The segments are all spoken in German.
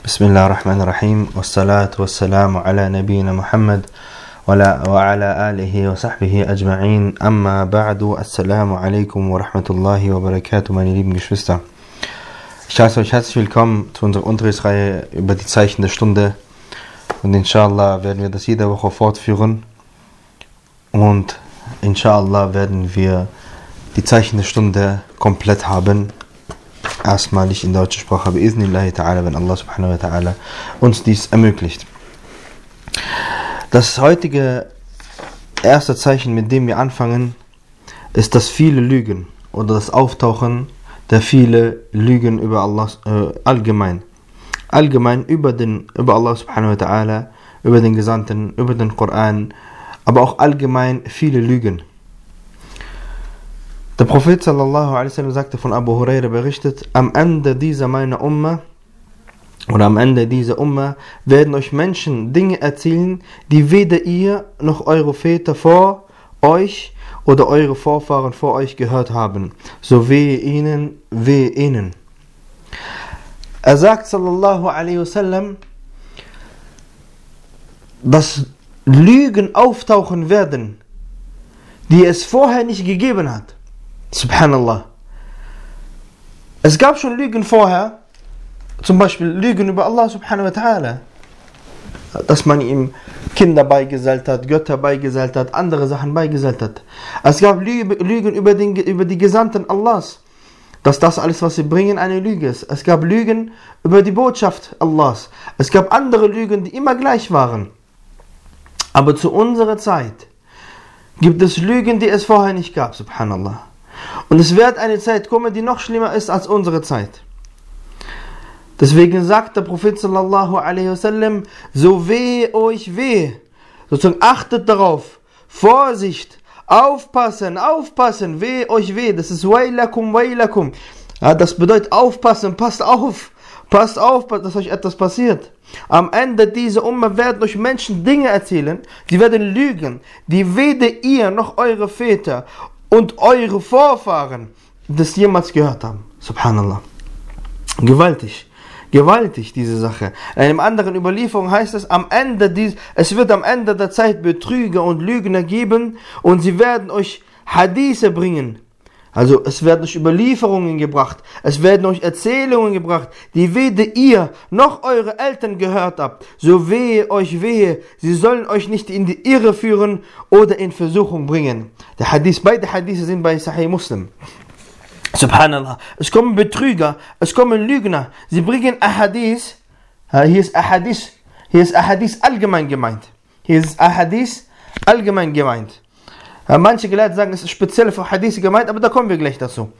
Bismillahirrahmanirrahim. Wassalatu wassalamu ala nabiyyina Muhammad wa ala alihi wa sahbihi ajma'in. Amma ba'du. Assalamu alaikum wa rahmatullahi wa barakatuh, meine lieben Geschwister. Ich heiße euch herzlich willkommen zu unserer Unterrichtsreihe über die Zeichen der Stunde. Und inshallah werden wir das jede Woche fortführen. Und inshallah werden wir die Zeichen der Stunde komplett haben. Erstmalig in deutscher Sprache, bi'iznillahi ta'ala, wenn Allah subhanahu wa ta'ala uns dies ermöglicht. Das heutige erste Zeichen, mit dem wir anfangen, ist das viele Lügen oder das Auftauchen der viele Lügen über Allah allgemein. Allgemein über Allah subhanahu wa ta'ala, über den Gesandten, über den Koran, aber auch allgemein viele Lügen. Der Prophet sallallahu alaihi wasallam sagte, von Abu Huraira berichtet, am Ende dieser Umma werden euch Menschen Dinge erzählen, die weder ihr noch eure Väter vor euch oder eure Vorfahren vor euch gehört haben. So wehe ihnen, wehe ihnen. Er sagt sallallahu alaihi wasallam, dass Lügen auftauchen werden, die es vorher nicht gegeben hat. Subhanallah. Es gab schon Lügen vorher, zum Beispiel Lügen über Allah subhanahu wa ta'ala, dass man ihm Kinder beigesellt hat, Götter beigesellt hat, andere Sachen beigesellt hat. Es gab Lügen über die Gesandten Allahs, dass das alles, was sie bringen, eine Lüge ist. Es gab Lügen über die Botschaft Allahs. Es gab andere Lügen, die immer gleich waren. Aber zu unserer Zeit gibt es Lügen, die es vorher nicht gab, subhanallah. Und es wird eine Zeit kommen, die noch schlimmer ist als unsere Zeit. Deswegen sagt der Prophet sallallahu alaihi wasallam, so wehe euch weh. Sozusagen achtet darauf, Vorsicht, aufpassen, wehe euch weh. Das ist wailakum, wailakum. Ja, das bedeutet aufpassen, passt auf, dass euch etwas passiert. Am Ende dieser Umma werden euch Menschen Dinge erzählen, die werden lügen, die weder ihr noch eure Väter und eure Vorfahren das jemals gehört haben. Subhanallah. Gewaltig diese Sache. In einer anderen Überlieferung heißt es, es wird am Ende der Zeit Betrüger und Lügner geben und sie werden euch Hadithe bringen. Also es werden euch Überlieferungen gebracht, es werden euch Erzählungen gebracht, die weder ihr noch eure Eltern gehört habt. So wehe euch wehe, sie sollen euch nicht in die Irre führen oder in Versuchung bringen. Beide Hadithe sind bei Sahih Muslim. Subhanallah. Es kommen Betrüger, es kommen Lügner, sie bringen Ahadith. Hier ist Ahadith allgemein gemeint. Manche Gelehrte sagen, es ist speziell für Hadith gemeint, aber da kommen wir gleich dazu.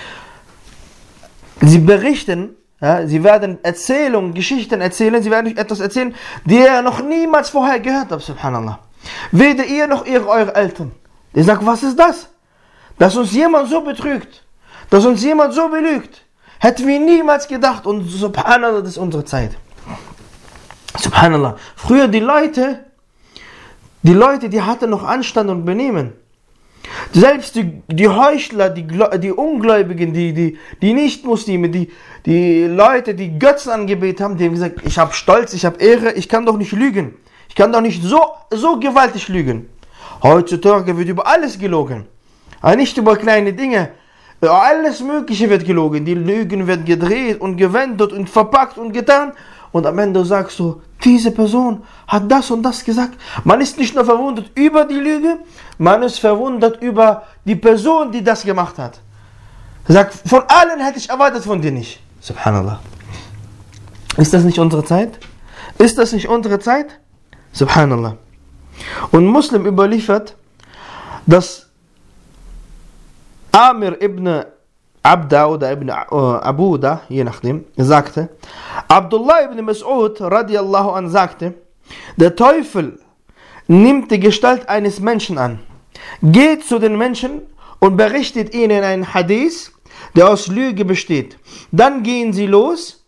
Sie berichten, sie werden Geschichten erzählen, sie werden euch etwas erzählen, die ihr noch niemals vorher gehört habt, subhanallah. Weder ihr noch eure Eltern. Die sagen, was ist das? Dass uns jemand so betrügt, dass uns jemand so belügt, hätten wir niemals gedacht. Und subhanallah, das ist unsere Zeit. Subhanallah. Früher die Leute, die hatten noch Anstand und Benehmen. Selbst die Heuchler, die Ungläubigen, die Nicht-Muslime, die Leute, die Götzen angebetet haben, die haben gesagt, ich habe Stolz, ich habe Ehre, ich kann doch nicht lügen. Ich kann doch nicht so gewaltig lügen. Heutzutage wird über alles gelogen. Aber nicht über kleine Dinge. Alles Mögliche wird gelogen. Die Lügen werden gedreht und gewendet und verpackt und getan. Und am Ende sagst du, diese Person hat das und das gesagt. Man ist nicht nur verwundert über die Lüge, man ist verwundert über die Person, die das gemacht hat. Er sagt, von allen hätte ich erwartet, von dir nicht. Subhanallah. Ist das nicht unsere Zeit? Subhanallah. Und Muslim überliefert, dass Amir ibn Abda oder ibn Abuda, je nachdem, sagte, Abdullah ibn Mas'ud radiallahu an sagte, der Teufel nimmt die Gestalt eines Menschen an, geht zu den Menschen und berichtet ihnen einen Hadith, der aus Lüge besteht. Dann gehen sie los.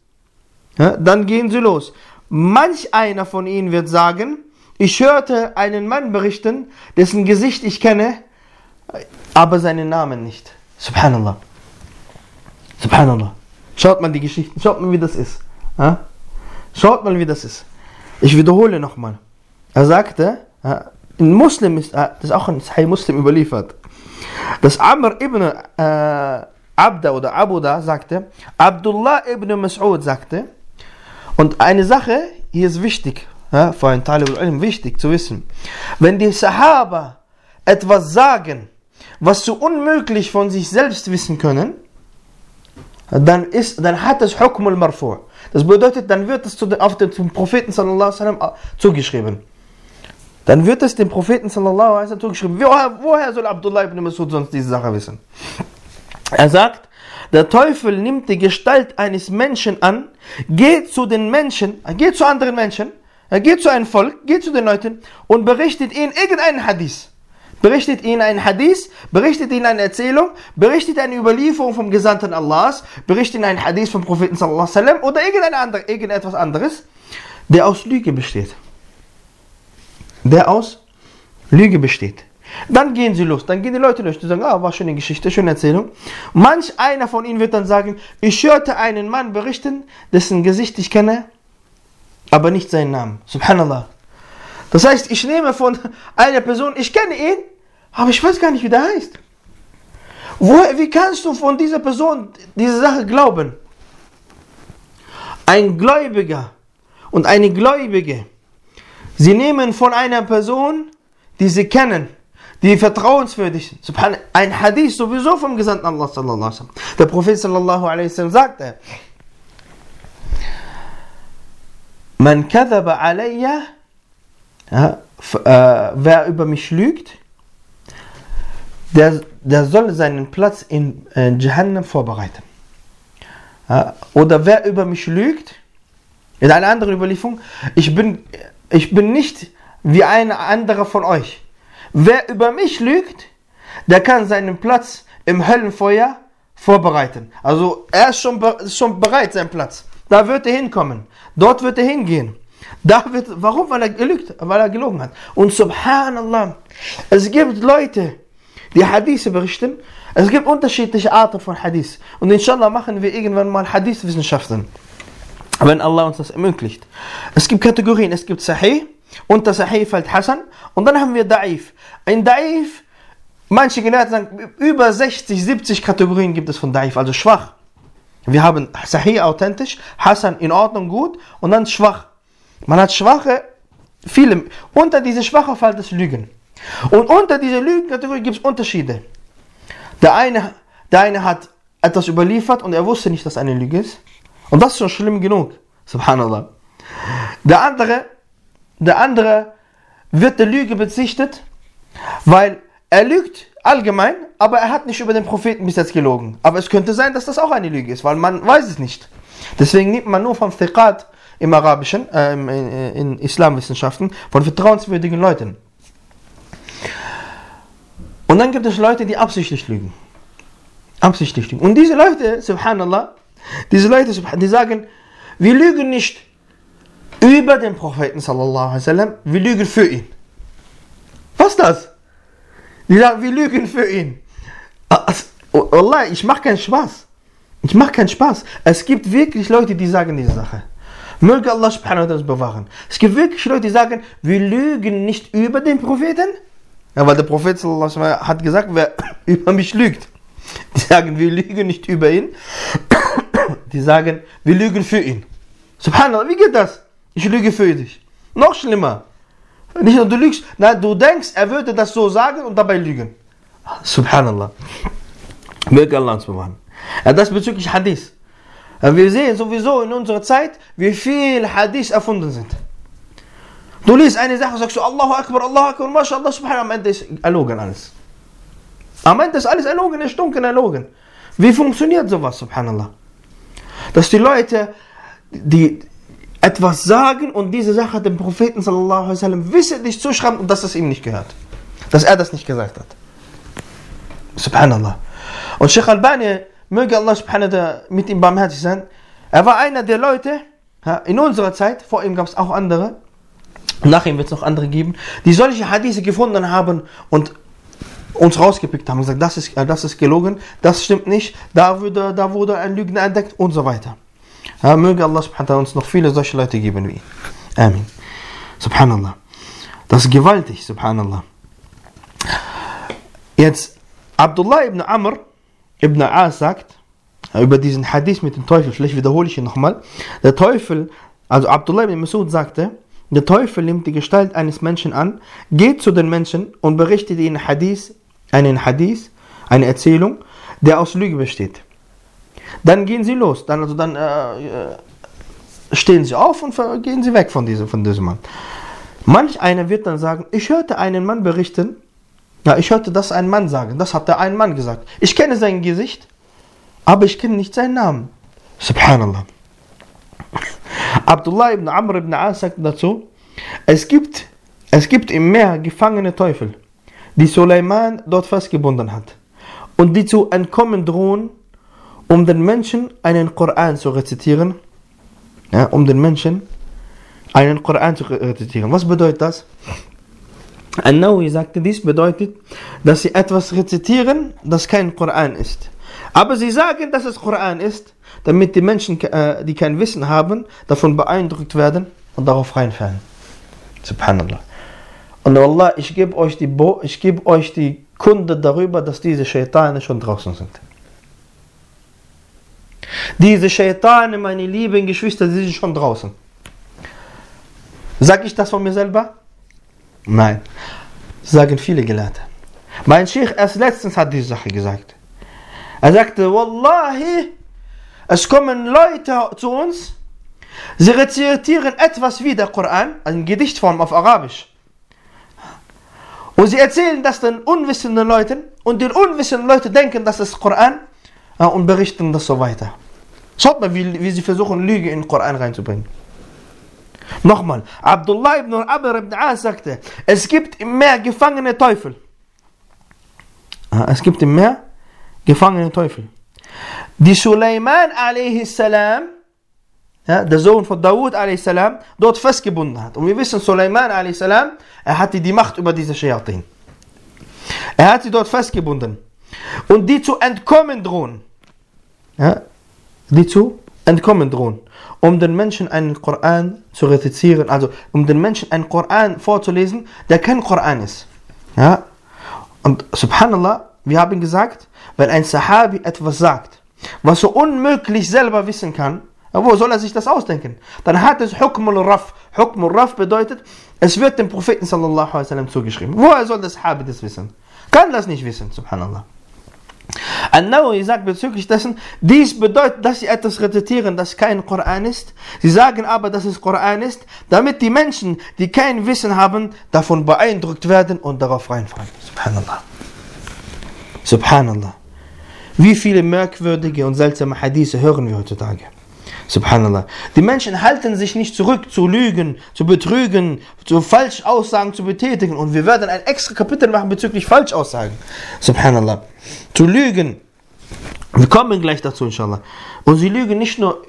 Manch einer von ihnen wird sagen, ich hörte einen Mann berichten, dessen Gesicht ich kenne, aber seinen Namen nicht. Subhanallah. Subhanallah. Schaut mal die Geschichten, schaut mal, wie das ist. Schaut mal, wie das ist. Ich wiederhole nochmal. Er sagte, ein Muslim ist, das ist auch ein Sahih Muslim überliefert, dass Amr ibn Abda oder Abuda sagte, Abdullah ibn Mas'ud sagte, und eine Sache, hier ist wichtig, für einen Talib al-Ilm wichtig zu wissen, wenn die Sahaba etwas sagen, was so unmöglich von sich selbst wissen können, dann hat es Hukm al-Marfu'. Das bedeutet, dann wird es zum Propheten sallallahu alaihi wasallam zugeschrieben. Dann wird es dem Propheten sallallahu alaihi wasallam zugeschrieben. Woher soll Abdullah ibn Mas'ud sonst diese Sache wissen? Er sagt, der Teufel nimmt die Gestalt eines Menschen an, geht zu den Menschen, geht zu anderen Menschen, er geht zu einem Volk, geht zu den Leuten und berichtet ihnen irgendeinen Hadith. Berichtet ihnen einen Hadith, berichtet ihnen eine Erzählung, berichtet eine Überlieferung vom Gesandten Allahs, berichtet ihnen einen Hadith vom Propheten sallallahu alaihi wasallam oder irgendetwas anderes, der aus Lüge besteht. Der aus Lüge besteht. Dann gehen sie los, dann gehen die Leute los, die sagen, war schöne Geschichte, schöne Erzählung. Manch einer von ihnen wird dann sagen, ich hörte einen Mann berichten, dessen Gesicht ich kenne, aber nicht seinen Namen. Subhanallah. Das heißt, ich nehme von einer Person, ich kenne ihn, aber ich weiß gar nicht, wie der heißt. Wie kannst du von dieser Person diese Sache glauben? Ein Gläubiger und eine Gläubige, sie nehmen von einer Person, die sie kennen, die vertrauenswürdig sind. Ein Hadith sowieso vom Gesandten Allah sallallahu alaihi wasallam. Der Prophet sallallahu alaihi wasallam sagte, Man kadhaba alayya, wer über mich lügt, der soll seinen Platz in Jahannam vorbereiten. Oder wer über mich lügt, in einer anderen Überlieferung, ich bin nicht wie ein anderer von euch. Wer über mich lügt, der kann seinen Platz im Höllenfeuer vorbereiten. Also er ist schon bereit, sein Platz. Da wird er hinkommen. Dort wird er hingehen. Warum? Weil er gelogen hat. Und subhanallah, es gibt Leute, die Hadith berichten. Es gibt unterschiedliche Arten von Hadith. Und inshallah machen wir irgendwann mal Hadith-Wissenschaften, wenn Allah uns das ermöglicht. Es gibt Kategorien. Es gibt Sahih. Unter Sahih fällt Hasan. Und dann haben wir Da'if. Ein Da'if, manche Gelehrte sagen, über 60, 70 Kategorien gibt es von Da'if, also schwach. Wir haben Sahih authentisch, Hasan in Ordnung, gut, und dann schwach. Man hat schwache, viele. Unter diese schwache fällt das Lügen. Und unter dieser Lügenkategorie gibt es Unterschiede. Der eine hat etwas überliefert und er wusste nicht, dass eine Lüge ist. Und das ist schon schlimm genug. Subhanallah. Der andere wird der Lüge bezichtet, weil er lügt allgemein, aber er hat nicht über den Propheten bis jetzt gelogen. Aber es könnte sein, dass das auch eine Lüge ist, weil man weiß es nicht. Deswegen nimmt man nur von Thiqat im Arabischen, in Islamwissenschaften, von vertrauenswürdigen Leuten. Und dann gibt es Leute, die absichtlich lügen. Absichtlich lügen. Und diese Leute, subhanallah, die sagen, wir lügen nicht über den Propheten sallallahu alaihi wasallam, wir lügen für ihn. Was ist das? Die sagen, wir lügen für ihn. Allah, ich mache keinen Spaß. Es gibt wirklich Leute, die sagen diese Sache. Möge Allah subhanahu wa ta'ala bewahren. Es gibt wirklich Leute, die sagen, wir lügen nicht über den Propheten. Ja, weil der Prophet sallallahu alaihi wasallam hat gesagt, wer über mich lügt. Die sagen, wir lügen nicht über ihn. Die sagen, wir lügen für ihn. Subhanallah, wie geht das? Ich lüge für dich. Noch schlimmer. Nicht nur du lügst, nein, du denkst, er würde das so sagen und dabei lügen. Subhanallah. Möge Allah uns bewahren. Ja, das bezüglich Hadith. Ja, wir sehen sowieso in unserer Zeit, wie viel Hadith erfunden sind. Du liest eine Sache, sagst du Allahu Akbar, MashaAllah, Subhanallah, am Ende ist erlogen alles. Am Ende ist alles erlogen, erstunken, erlogen. Wie funktioniert sowas, Subhanallah? Dass die Leute, die etwas sagen und diese Sache dem Propheten sallallahu alaihi wasallam wissentlich zuschreiben und dass es ihm nicht gehört. Dass er das nicht gesagt hat. Subhanallah. Und Sheikh Albani, möge Allah subhanahu wa ta'ala mit ihm barmherzig sein, er war einer der Leute, in unserer Zeit, vor ihm gab es auch andere, nach ihm wird es noch andere geben, die solche Hadithe gefunden haben und uns rausgepickt haben und gesagt, das ist gelogen, das stimmt nicht, da wurde ein Lügner entdeckt und so weiter. Ja, möge Allah subhanahu wa ta'ala uns noch viele solche Leute geben wie ihn. Amen. Subhanallah. Das ist gewaltig, subhanallah. Jetzt, Abdullah ibn Amr ibn As sagt, über diesen Hadith mit dem Teufel, vielleicht wiederhole ich ihn nochmal. Der Teufel, also Abdullah ibn Mas'ud sagte, der Teufel nimmt die Gestalt eines Menschen an, geht zu den Menschen und berichtet ihnen einen Hadith, eine Erzählung, der aus Lüge besteht. Dann gehen sie los, dann stehen sie auf und gehen sie weg von diesem Mann. Manch einer wird dann sagen, ich hörte einen Mann berichten, ja, ich hörte das einen Mann sagen, das hat der ein Mann gesagt. Ich kenne sein Gesicht, aber ich kenne nicht seinen Namen. Subhanallah. Abdullah ibn Amr ibn As sagt dazu, es gibt im Meer gefangene Teufel, die Suleiman dort festgebunden hat und die zu entkommen drohen, um den Menschen einen Koran zu rezitieren. Ja, um den Menschen einen Koran zu rezitieren. Was bedeutet das? An-Nawawi sagte, dies bedeutet, dass sie etwas rezitieren, das kein Koran ist. Aber sie sagen, dass es Koran ist, damit die Menschen, die kein Wissen haben, davon beeindruckt werden und darauf reinfallen. Subhanallah. Und Wallah, ich gebe euch die Kunde darüber, dass diese Shaitane schon draußen sind. Diese Shaitane, meine lieben Geschwister, die sind schon draußen. Sag ich das von mir selber? Nein. Sagen viele Gelehrte. Mein Sheikh erst letztens hat diese Sache gesagt. Er sagte, Wallahi, es kommen Leute zu uns, sie rezitieren etwas wie der Koran, also in Gedichtform auf Arabisch. Und sie erzählen das den unwissenden Leuten und die unwissenden Leute denken, das ist Koran und berichten das so weiter. Schaut mal, wie sie versuchen, Lüge in den Koran reinzubringen. Nochmal, Abdullah ibn Amr ibn As sagte, es gibt im Meer gefangene Teufel. Es gibt im Meer gefangene Teufel. Die Suleiman a.s., ja, der Sohn von Dawud a.s., dort festgebunden hat. Und wir wissen, Suleiman a.s., er hatte die Macht über diese Shayatin. Er hat sie dort festgebunden. Und die zu entkommen drohen. Ja, um den Menschen einen Koran zu rezitieren, also um den Menschen einen Koran vorzulesen, der kein Koran ist. Ja? Und subhanallah, wir haben gesagt, wenn ein Sahabi etwas sagt, was er unmöglich selber wissen kann, wo soll er sich das ausdenken? Dann hat es Hukmul Raf. Hukmul Raf bedeutet, es wird dem Propheten sallallahu alaihi wasallam zugeschrieben. Woher soll der Sahabi das wissen? Kann das nicht wissen, subhanallah. An-Nawawi sagt bezüglich dessen, dies bedeutet, dass sie etwas rezitieren, das kein Koran ist. Sie sagen aber, dass es Koran ist, damit die Menschen, die kein Wissen haben, davon beeindruckt werden und darauf reinfallen. Subhanallah. Subhanallah. Wie viele merkwürdige und seltsame Hadithe hören wir heutzutage? Subhanallah. Die Menschen halten sich nicht zurück, zu lügen, zu betrügen, zu Falschaussagen zu betätigen. Und wir werden ein extra Kapitel machen bezüglich Falschaussagen. Subhanallah. Zu lügen. Wir kommen gleich dazu, inshallah. Und sie lügen nicht nur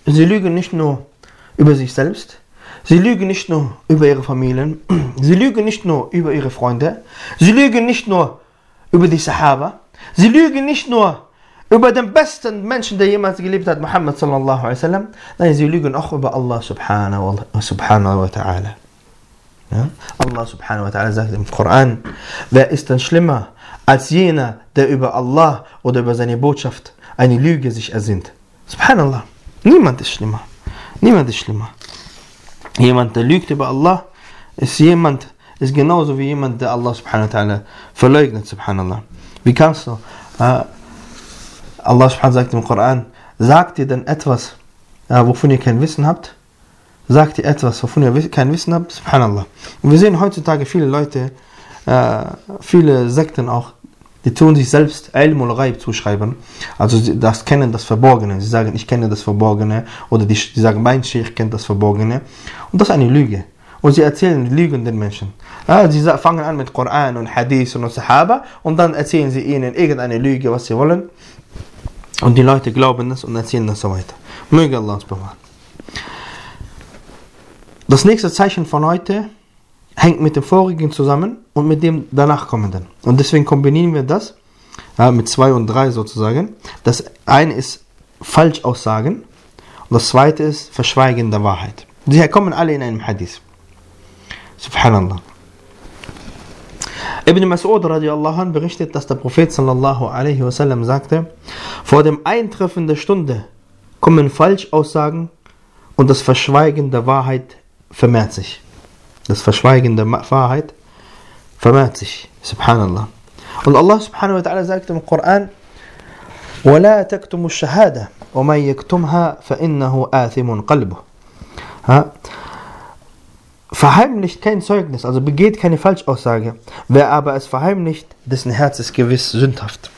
über sich selbst. Sie lügen nicht nur über ihre Familien. Sie lügen nicht nur über ihre Freunde. Sie lügen nicht nur über die Sahaba. Sie lügen nicht nur über den besten Menschen, der jemals gelebt hat, Muhammad sallallahu alaihi wasallam. Nein, sie lügen auch über Allah subhanahu wa ta'ala. Ja? Allah subhanahu wa ta'ala sagt im Koran, wer ist denn schlimmer als jener, der über Allah oder über seine Botschaft eine Lüge sich ersinnt? Subhanallah. Niemand ist schlimmer. Niemand ist schlimmer. Jemand, der lügt über Allah, ist genauso wie jemand, der Allah subhanahu wa ta'ala verleugnet, subhanallah. Wie kannst du? Allah subhanahu wa ta'ala sagt im Koran, sagt ihr denn etwas, wovon ihr kein Wissen habt? Sagt ihr etwas, wovon ihr kein Wissen habt? Subhanallah. Und wir sehen heutzutage viele Leute, viele Sekten auch, die tun sich selbst Ilm ul Ghaib zuschreiben. Also das Kennen, das Verborgene. Sie sagen, ich kenne das Verborgene. Oder die sagen, mein Sheikh kennt das Verborgene. Und das ist eine Lüge. Und sie erzählen Lügen den Menschen. Sie fangen an mit Koran und Hadith und Sahaba und dann erzählen sie ihnen irgendeine Lüge, was sie wollen. Und die Leute glauben das und erzählen das so weiter. Möge Allah uns bewahren. Das nächste Zeichen von heute hängt mit dem vorigen zusammen und mit dem danach kommenden. Und deswegen kombinieren wir das mit 2 und 3 sozusagen. Das eine ist Falschaussagen Und das zweite ist Verschweigen der Wahrheit. Sie kommen alle in einem Hadith. Subhanallah. Ibn Mas'ud radiallahu anh berichtet, dass der Prophet sallallahu alaihi wasallam sagte, vor dem Eintreffen der Stunde kommen Falschaussagen und das Verschweigen der Wahrheit vermehrt sich. Das Verschweigen der Wahrheit vermehrt sich. Subhanallah. Und Allah subhanahu wa ta'ala sagt im Koran, وَلَا تَكْتُمُ الشَّهَادَةِ وَمَنْ يَكْتُمْهَا فَإِنَّهُ آثِمٌ قَلْبُهُ. Verheimlicht kein Zeugnis, also begeht keine Falschaussage. Wer aber es verheimlicht, dessen Herz ist gewiss sündhaft.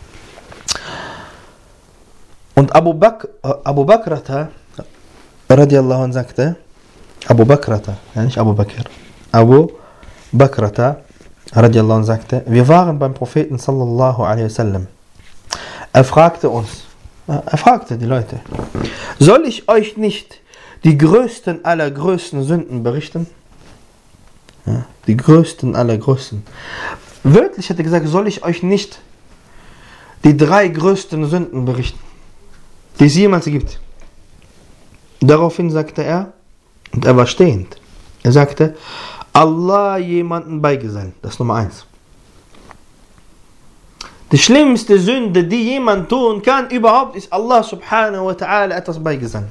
Und Abu Bakrata radiallahu anh sagte, Abu Bakrata radiallahu anh sagte, wir waren beim Propheten sallallahu alaihi wasallam. Er fragte die Leute, soll ich euch nicht die größten aller größten Sünden berichten? Ja, die größten aller größten. Wörtlich hat er gesagt, soll ich euch nicht die 3 größten Sünden berichten, die es jemals gibt? Daraufhin sagte er, und er war stehend, er sagte, Allah jemanden beigesellen. Das ist Nummer 1. Die schlimmste Sünde, die jemand tun kann, überhaupt, ist Allah subhanahu wa ta'ala etwas beigesellen.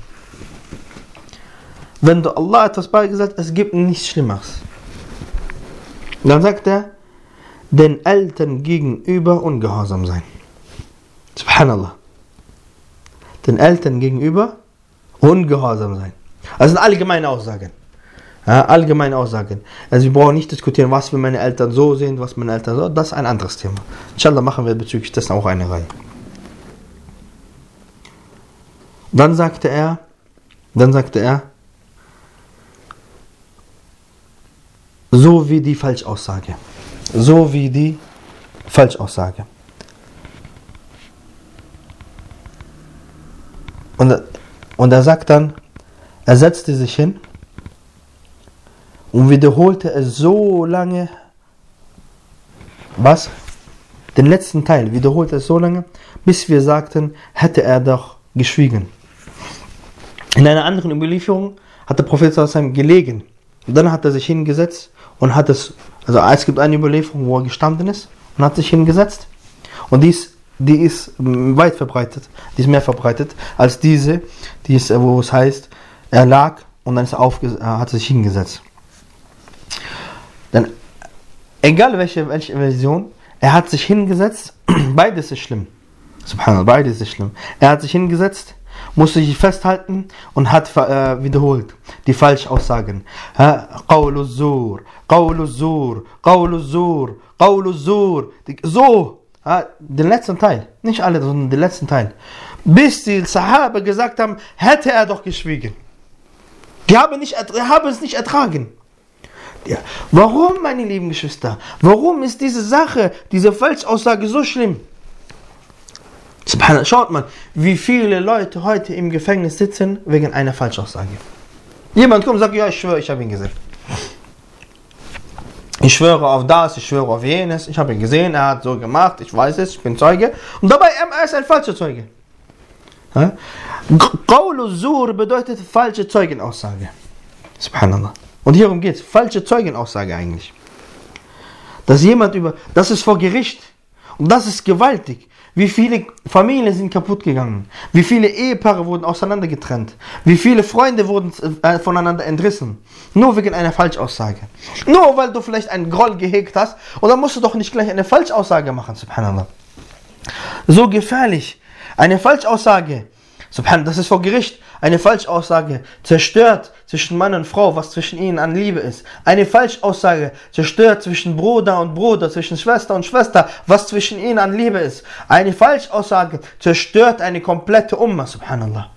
Wenn du Allah etwas beigesellt, es gibt nichts Schlimmeres. Dann sagt er, den Eltern gegenüber ungehorsam sein. Subhanallah. Den Eltern gegenüber ungehorsam sein. Das sind allgemeine Aussagen. Ja, allgemeine Aussagen. Also wir brauchen nicht diskutieren, was für meine Eltern so sind, was meine Eltern so. Das ist ein anderes Thema. Inshallah machen wir bezüglich dessen auch eine Reihe. Dann sagte er, so wie die Falschaussage. So wie die Falschaussage. Und er sagt dann, er setzte sich hin und wiederholte es so lange, den letzten Teil wiederholte es so lange, bis wir sagten, hätte er doch geschwiegen. In einer anderen Überlieferung hat der Prophet gelegen. Und dann hat er sich hingesetzt und hat es gibt eine Überlieferung, wo er gestanden ist und hat sich hingesetzt. Und die ist weit verbreitet, die ist mehr verbreitet als diese, wo es heißt, er lag und dann hat er sich hingesetzt. Dann, egal welche Version, er hat sich hingesetzt, beides ist schlimm. Subhanallah, beides ist schlimm. Er hat sich hingesetzt, musste sich festhalten und hat wiederholt die Falschaussagen. Qawlu zur, Qawlu zur, Qawlu zur, Qawlu zur. So, den letzten Teil, nicht alle, sondern den letzten Teil. Bis die Sahaba gesagt haben, hätte er doch geschwiegen. Die haben es nicht ertragen. Ja. Warum, meine lieben Geschwister? Warum ist diese Sache, diese Falschaussage so schlimm? Schaut mal, wie viele Leute heute im Gefängnis sitzen wegen einer Falschaussage. Jemand kommt und sagt, ja, ich schwöre, ich habe ihn gesehen. Ich schwöre auf das, ich schwöre auf jenes, ich habe ihn gesehen, er hat so gemacht, ich weiß es, ich bin Zeuge. Und dabei, er ist ein falscher Zeuge. Qawlu zur bedeutet falsche Zeugenaussage. Subhanallah. Und hierum geht es, falsche Zeugenaussage eigentlich. Das ist vor Gericht. Und das ist gewaltig. Wie viele Familien sind kaputt gegangen? Wie viele Ehepaare wurden auseinandergetrennt? Wie viele Freunde wurden voneinander entrissen? Nur wegen einer Falschaussage. Nur weil du vielleicht einen Groll gehegt hast. Und dann musst du doch nicht gleich eine Falschaussage machen, subhanallah. So gefährlich. Eine Falschaussage, subhanallah, das ist vor Gericht. Eine Falschaussage zerstört zwischen Mann und Frau, was zwischen ihnen an Liebe ist. Eine Falschaussage zerstört zwischen Bruder und Bruder, zwischen Schwester und Schwester, was zwischen ihnen an Liebe ist. Eine Falschaussage zerstört eine komplette Umma, subhanallah.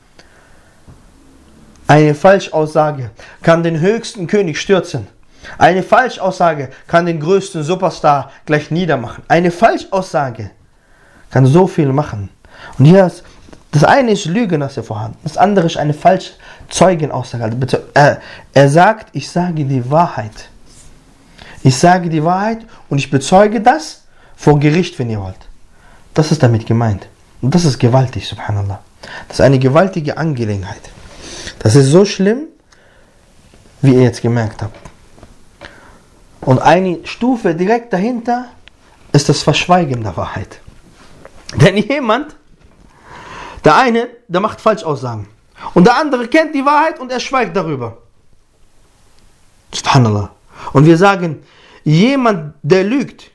Eine Falschaussage kann den höchsten König stürzen. Eine Falschaussage kann den größten Superstar gleich niedermachen. Eine Falschaussage kann so viel machen. Und hier ist das eine ist Lüge, das ist vorhanden. Das andere ist eine falsche Zeugenaussage. Er sagt, ich sage die Wahrheit. Ich sage die Wahrheit und ich bezeuge das vor Gericht, wenn ihr wollt. Das ist damit gemeint. Und das ist gewaltig, subhanallah. Das ist eine gewaltige Angelegenheit. Das ist so schlimm, wie ihr jetzt gemerkt habt. Und eine Stufe direkt dahinter ist das Verschweigen der Wahrheit. Denn jemand, der eine, der macht Falschaussagen. Und der andere kennt die Wahrheit und er schweigt darüber. Subhanallah. Und wir sagen, jemand, der lügt,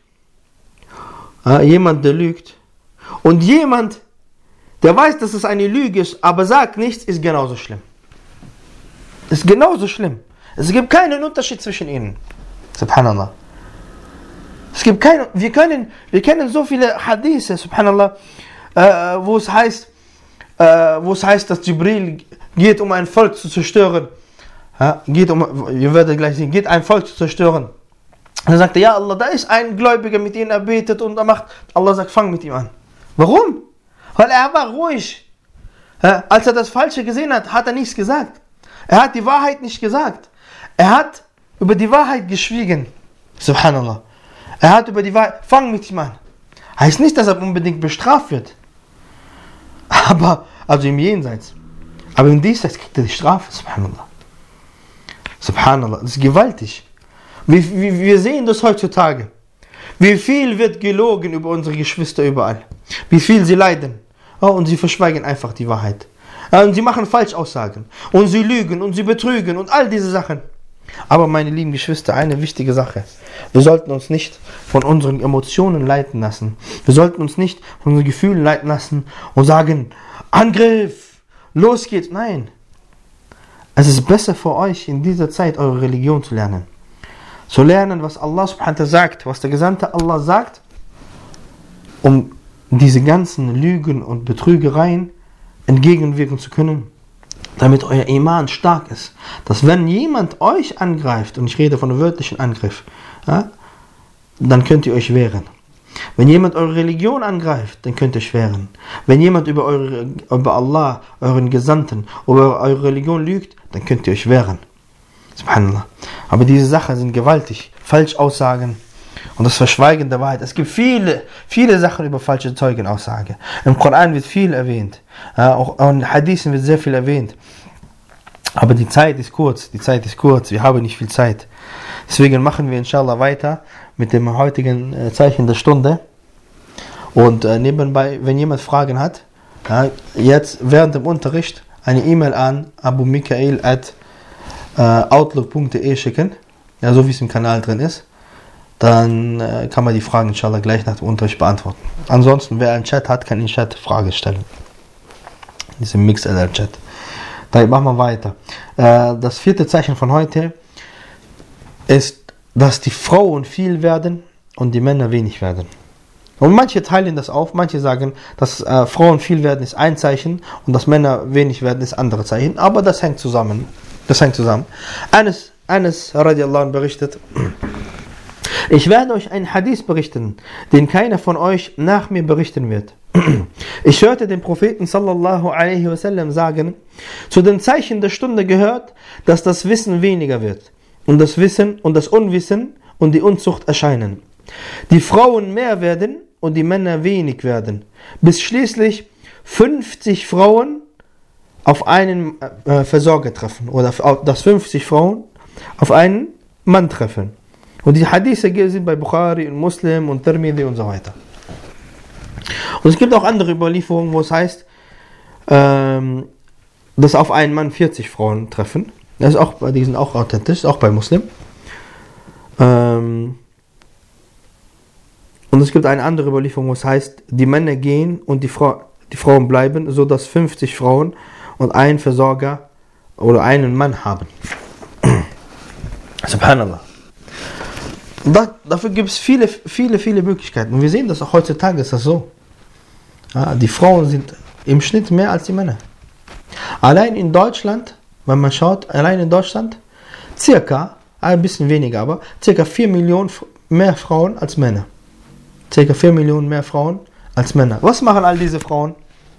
und jemand, der weiß, dass es eine Lüge ist, aber sagt nichts, ist genauso schlimm. Ist genauso schlimm. Es gibt keinen Unterschied zwischen ihnen. Subhanallah. Es gibt keinen, wir kennen so viele Hadithe, subhanallah, wo es heißt, dass Jibril geht, um ein Volk zu zerstören. Ihr werdet gleich sehen, geht ein Volk zu zerstören. Und er sagte, ja Allah, da ist ein Gläubiger, mit dem er betet und er macht. Allah sagt, fang mit ihm an. Warum? Weil er war ruhig. Als er das Falsche gesehen hat, hat er nichts gesagt. Er hat die Wahrheit nicht gesagt. Er hat über die Wahrheit geschwiegen. Subhanallah. Er hat über die Wahrheit, fang mit ihm an. Heißt nicht, dass er unbedingt bestraft wird. Also im Jenseits. Aber im Diesseits kriegt er die Strafe. Subhanallah. Subhanallah. Das ist gewaltig. Wir sehen das heutzutage. Wie viel wird gelogen über unsere Geschwister überall. Wie viel sie leiden. Und sie verschweigen einfach die Wahrheit. Und sie machen Falschaussagen. Und sie lügen und sie betrügen und all diese Sachen. Aber meine lieben Geschwister, eine wichtige Sache. Wir sollten uns nicht von unseren Emotionen leiten lassen. Wir sollten uns nicht von unseren Gefühlen leiten lassen und sagen, Angriff, los geht's. Nein. Es ist besser für euch in dieser Zeit eure Religion zu lernen. Zu lernen, was Allah subhanahu wa ta'ala sagt, was der Gesandte Allah sagt, um diese ganzen Lügen und Betrügereien entgegenwirken zu können, damit euer Iman stark ist. Dass wenn jemand euch angreift, und ich rede von einem wörtlichen Angriff, dann könnt ihr euch wehren. Wenn jemand eure Religion angreift, dann könnt ihr euch wehren. Wenn jemand über Allah, euren Gesandten, über eure Religion lügt, dann könnt ihr euch wehren. Subhanallah. Aber diese Sachen sind gewaltig. Falschaussagen und das Verschweigen der Wahrheit. Es gibt viele Sachen über falsche Zeugenaussage. Im Koran wird viel erwähnt. Auch in Hadithen wird sehr viel erwähnt. Aber die Zeit ist kurz. Wir haben nicht viel Zeit. Deswegen machen wir inshallah weiter mit dem heutigen Zeichen der Stunde. Und nebenbei, wenn jemand Fragen hat, jetzt während dem Unterricht eine E-Mail an abumikael@outlook.de schicken, ja, so wie es im Kanal drin ist, dann kann man die Fragen inshallah gleich nach dem Unterricht beantworten. Ansonsten, wer einen Chat hat, kann in den Chat Frage stellen. Diesem Mix-LR-Chat. Dann machen wir weiter. Das vierte Zeichen von heute ist, dass die Frauen viel werden und die Männer wenig werden. Und manche teilen das auf, manche sagen, dass Frauen viel werden ist ein Zeichen und dass Männer wenig werden ist andere Zeichen, aber das hängt zusammen. Anas radiallahu anh berichtet, ich werde euch einen Hadith berichten, den keiner von euch nach mir berichten wird. Ich hörte den Propheten sallallahu alaihi wasallam sagen, zu den Zeichen der Stunde gehört, dass das Wissen weniger wird und das Wissen und das Unwissen und die Unzucht erscheinen. Die Frauen mehr werden und die Männer wenig werden, bis schließlich 50 Frauen auf einen Versorger treffen oder dass 50 Frauen auf einen Mann treffen. Und die Hadithe sind bei Bukhari und Muslim und Tirmidhi und so weiter. Und es gibt auch andere Überlieferungen, wo es heißt, dass auf einen Mann 40 Frauen treffen. Die sind auch authentisch, auch bei Muslim. Und es gibt eine andere Überlieferung, wo es heißt, die Männer gehen und die Frauen bleiben, so dass 50 Frauen und einen Versorger oder einen Mann haben. Subhanallah. Dafür gibt es viele Möglichkeiten. Und wir sehen das auch heutzutage, ist das so. Die Frauen sind im Schnitt mehr als die Männer. Allein in Deutschland, wenn man schaut, circa, ein bisschen weniger, aber circa 4 Millionen mehr Frauen als Männer. Circa 4 Millionen mehr Frauen als Männer. Was machen all diese Frauen?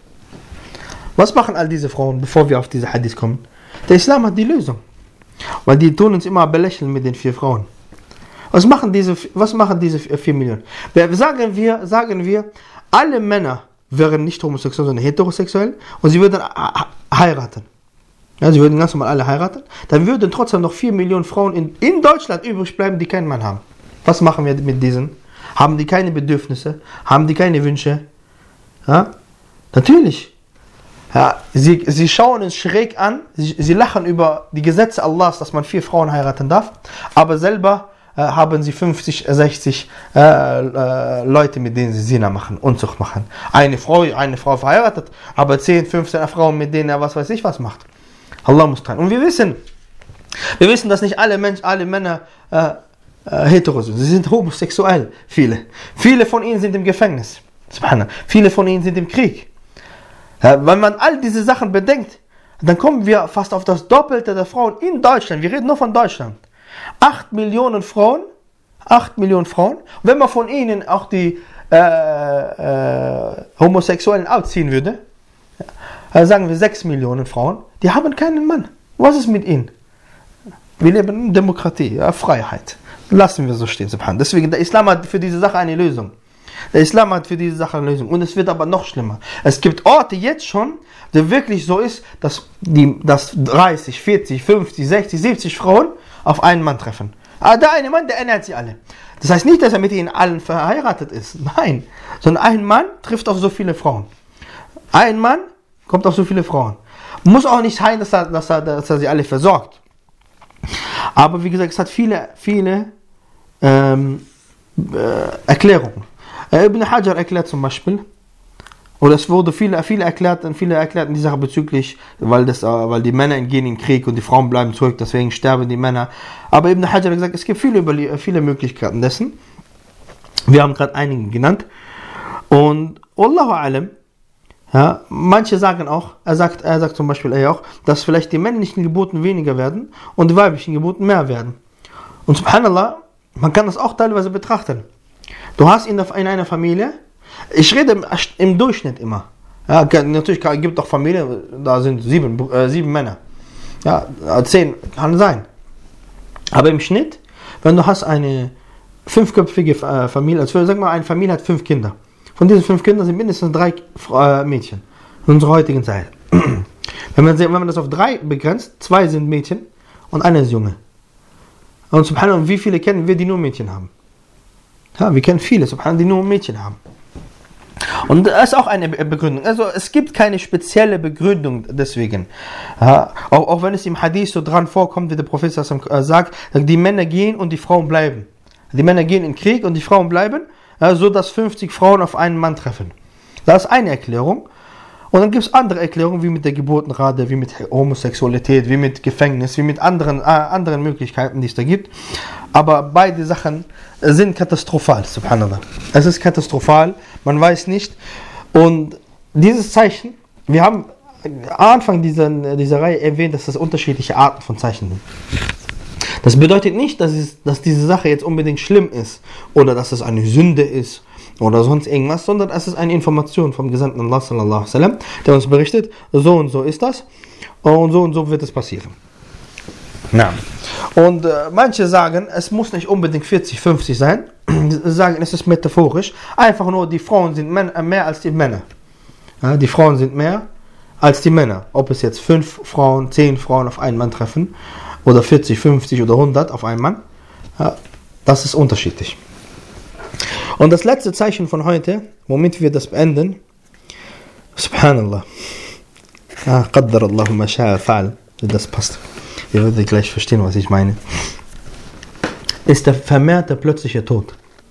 Bevor wir auf diese Hadith kommen? Der Islam hat die Lösung. Weil die tun uns immer belächeln mit den 4 Frauen. Was machen diese 4 Millionen? Sagen wir, alle Männer wären nicht homosexuell, sondern heterosexuell und sie würden heiraten. Ja, sie würden ganz normal alle heiraten. Dann würden trotzdem noch 4 Millionen Frauen in Deutschland übrig bleiben, die keinen Mann haben. Was machen wir mit diesen? Haben die keine Bedürfnisse? Haben die keine Wünsche? Ja? Natürlich. Ja, sie schauen uns schräg an, sie lachen über die Gesetze Allahs, dass man 4 Frauen heiraten darf, aber selber haben sie 50, 60 Leute, mit denen sie Zina machen, Unzucht machen. Eine Frau verheiratet, aber 10, 15 Frauen, mit denen er was weiß ich was macht. Allah muss dran. Und wir wissen, dass nicht alle Männer hetero sind. Sie sind homosexuell, viele. Viele von ihnen sind im Gefängnis. Subhanallah. Viele von ihnen sind im Krieg. Ja, wenn man all diese Sachen bedenkt, dann kommen wir fast auf das Doppelte der Frauen in Deutschland. Wir reden nur von Deutschland. 8 Millionen Frauen. 8 Millionen Frauen. Und wenn man von ihnen auch die Homosexuellen ausziehen würde, sagen wir 6 Millionen Frauen, die haben keinen Mann. Was ist mit ihnen? Wir leben in Demokratie, ja, Freiheit. Lassen wir so stehen, subhanallah. Deswegen, der Islam hat für diese Sache eine Lösung. Der Islam hat für diese Sache eine Lösung. Und es wird aber noch schlimmer. Es gibt Orte jetzt schon, der wirklich so ist, dass 30, 40, 50, 60, 70 Frauen auf einen Mann treffen. Aber der eine Mann, der ernährt sie alle. Das heißt nicht, dass er mit ihnen allen verheiratet ist. Nein. Sondern ein Mann trifft auf so viele Frauen. Ein Mann kommt auf so viele Frauen. Muss auch nicht sein, dass er sie alle versorgt. Aber wie gesagt, es hat viele Erklärungen. Ibn Hajar erklärt zum Beispiel, oder es wurde viele erklärten die Sache bezüglich, weil die Männer gehen in den Krieg und die Frauen bleiben zurück, deswegen sterben die Männer. Aber Ibn Hajar hat gesagt, es gibt viele Möglichkeiten dessen. Wir haben gerade einige genannt. Und Allahu Alam, ja, manche sagen auch, er sagt zum Beispiel auch, dass vielleicht die männlichen Geburten weniger werden und die weiblichen Geburten mehr werden. Und subhanallah, man kann das auch teilweise betrachten. Du hast in einer Familie, ich rede im Durchschnitt immer. Ja, natürlich gibt es auch Familien, da sind 7 Männer. Ja, 10 kann sein. Aber im Schnitt, wenn du hast eine 5-köpfige Familie, also sagen wir, eine Familie hat 5 Kinder. Von diesen 5 Kindern sind mindestens 3 Mädchen. In unserer heutigen Zeit. Wenn man das auf 3 begrenzt, 2 sind Mädchen und einer ist Junge. Und subhanallah, wie viele kennen wir, die nur Mädchen haben? Ja, wir kennen viele, subhanallah, die nur Mädchen haben. Und das ist auch eine Begründung. Also es gibt keine spezielle Begründung deswegen. Ja, auch wenn es im Hadith so dran vorkommt, wie der Prophet sagt, die Männer gehen und die Frauen bleiben. Die Männer gehen in den Krieg und die Frauen bleiben, so dass 50 Frauen auf einen Mann treffen. Das ist eine Erklärung. Und dann gibt es andere Erklärungen, wie mit der Geburtenrate, wie mit Homosexualität, wie mit Gefängnis, wie mit anderen Möglichkeiten, die es da gibt. Aber beide Sachen sind katastrophal, subhanallah. Es ist katastrophal, man weiß nicht. Und dieses Zeichen, wir haben am Anfang dieser Reihe erwähnt, dass es unterschiedliche Arten von Zeichen sind. Das bedeutet nicht, dass diese Sache jetzt unbedingt schlimm ist oder dass es eine Sünde ist oder sonst irgendwas, sondern es ist eine Information vom Gesandten Allah sallallahu alaihi wasallam, der uns berichtet, so und so ist das und so wird es passieren. Na. Und manche sagen, es muss nicht unbedingt 40, 50 sein, sie sagen, es ist metaphorisch, einfach nur die Frauen sind mehr als die Männer. Ja, die Frauen sind mehr als die Männer. Ob es jetzt 5 Frauen, 10 Frauen auf einen Mann treffen oder 40, 50 oder 100 auf einen Mann, ja, das ist unterschiedlich. Und das letzte Zeichen von heute, womit wir das beenden, subhanallah, qaddar Allahu ma sha'a fa'al, das passt. Ihr werdet gleich verstehen, was ich meine. Ist der vermehrte plötzliche Tod.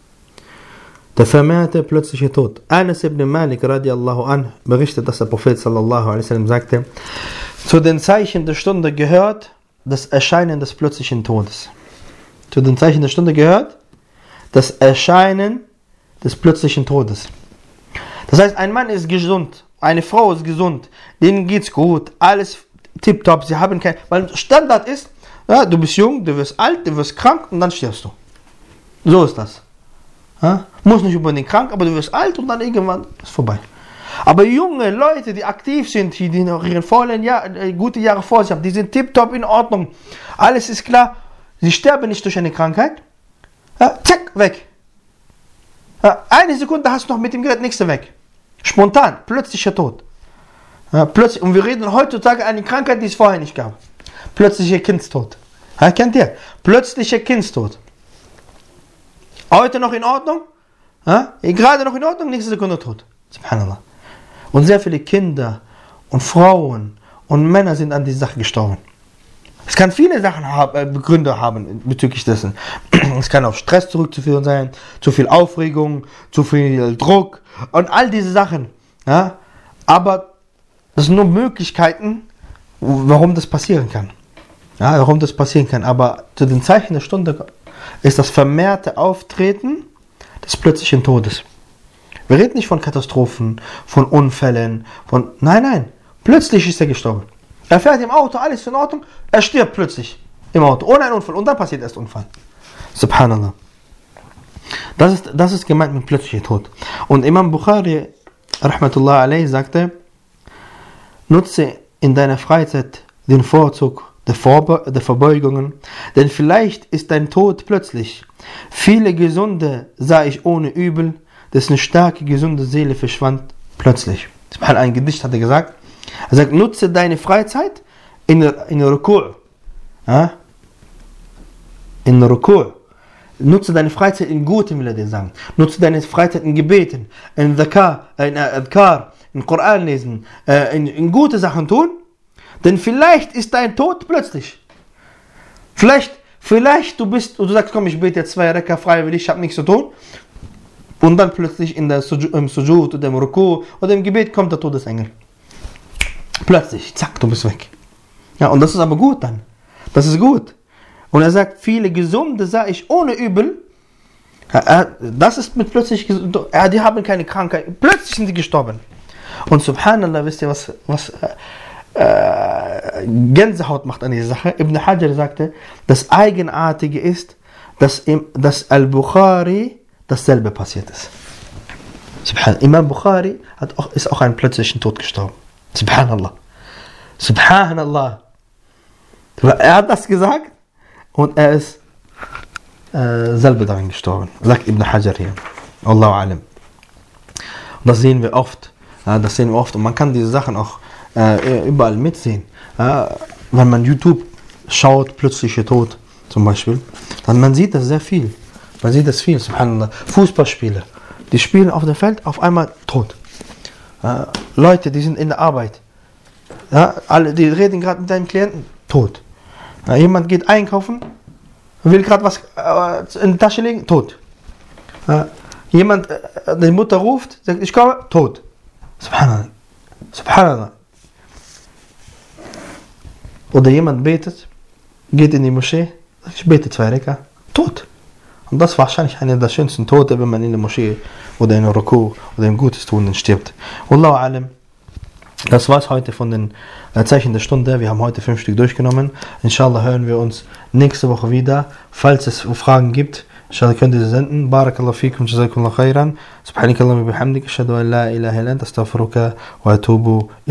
Der vermehrte plötzliche Tod. Anas ibn Malik radiallahu an berichtet, dass der Prophet sallallahu alaihi wasallam sagte, zu den Zeichen der Stunde gehört das Erscheinen des plötzlichen Todes. Zu den Zeichen der Stunde gehört das Erscheinen des plötzlichen Todes. Das heißt, ein Mann ist gesund, eine Frau ist gesund, denen geht's gut, alles tipptopp, sie haben kein... Weil Standard ist, ja, du bist jung, du wirst alt, du wirst krank und dann stirbst du. So ist das. Ja? Muss nicht unbedingt krank, aber du wirst alt und dann irgendwann ist vorbei. Aber junge Leute, die aktiv sind, die noch ihre vollen gute Jahre vor sich haben, die sind tipptopp in Ordnung. Alles ist klar. Sie sterben nicht durch eine Krankheit. Ja, zack, weg. Ja, eine Sekunde hast du noch mit dem Gerät, nächste weg. Spontan, plötzlicher Tod. Ja, plötzlich, und wir reden heutzutage eine Krankheit, die es vorher nicht gab. Plötzlicher Kindstod. Ja, kennt ihr? Plötzlicher Kindstod. Heute noch in Ordnung? Ja? Gerade noch in Ordnung, nächste Sekunde tot. Subhanallah. Und sehr viele Kinder und Frauen und Männer sind an dieser Sache gestorben. Es kann viele Sachen Gründe haben bezüglich dessen. Es kann auf Stress zurückzuführen sein, zu viel Aufregung, zu viel Druck und all diese Sachen. Ja? Aber das sind nur Möglichkeiten, warum das passieren kann. Ja, warum das passieren kann. Aber zu den Zeichen der Stunde ist das vermehrte Auftreten des plötzlichen Todes. Wir reden nicht von Katastrophen, von Unfällen, Nein. Plötzlich ist er gestorben. Er fährt im Auto, alles ist in Ordnung, er stirbt plötzlich im Auto, ohne einen Unfall. Und dann passiert erst Unfall. Subhanallah. Das ist gemeint mit plötzlicher Tod. Und Imam Bukhari, rahmatullah alayhi, sagte, nutze in deiner Freizeit den Vorzug der Verbeugungen, denn vielleicht ist dein Tod plötzlich. Viele Gesunde sah ich ohne Übel, dessen starke, gesunde Seele verschwand plötzlich. Ein Gedicht hat er gesagt. Er sagt, nutze deine Freizeit in Ruku'. Ja? In Ruku'. Nutze deine Freizeit in Gutem, will er dir sagen. Nutze deine Freizeit in Gebeten, in Adhkar, in Koran lesen, in gute Sachen tun. Denn vielleicht ist dein Tod plötzlich. Vielleicht du sagst, komm, ich bete jetzt 2 Rekka freiwillig, ich habe nichts zu tun. Und dann plötzlich im Sujud oder im Ruku oder im Gebet kommt der Todesengel. Plötzlich, zack, du bist weg. Ja, und das ist aber gut dann. Das ist gut. Und er sagt, viele Gesunde sah ich ohne Übel. Das ist mit plötzlich, die haben keine Krankheit. Plötzlich sind sie gestorben. Und subhanallah, wisst ihr, was Gänsehaut macht an dieser Sache? Ibn Hajar sagte, das Eigenartige ist, dass Al-Bukhari dasselbe passiert ist. Subhanallah. Imam Bukhari ist auch einen plötzlichen Tod gestorben. Subhanallah. Subhanallah. Er hat das gesagt und er ist selber daran gestorben. Sagt Ibn Hajar hier. Allahu alam. Und das sehen wir oft. Und man kann diese Sachen auch überall mitsehen. Wenn man YouTube schaut, plötzlicher Tod zum Beispiel, dann man sieht das sehr viel. Man sieht das viel, subhanallah. Fußballspieler, die spielen auf dem Feld, auf einmal tot. Leute, die sind in der Arbeit. Die reden gerade mit deinem Klienten, tot. Jemand geht einkaufen, will gerade was in die Tasche legen, tot. Jemand, die Mutter ruft, sagt, ich komme, tot. Subhanallah. Subhanallah. Oder jemand betet, geht in die Moschee, sagt, ich bete 2 Rekka, tot. Und das ist wahrscheinlich einer der schönsten Tote, wenn man in der Moschee oder in Ruku oder im Gutes tun stirbt. Wallahu alam. Das war's heute von den Zeichen der Stunde. Wir haben heute 5 Stück durchgenommen. Inshallah hören wir uns nächste Woche wieder. Falls es Fragen gibt, inshallah könnt ihr sie senden. Barakallahu fikum, jazakumullahu khairan. Subhanakallahumma bihamdika, ashhadu an la ilaha illa anta, astaghfiruka wa atubu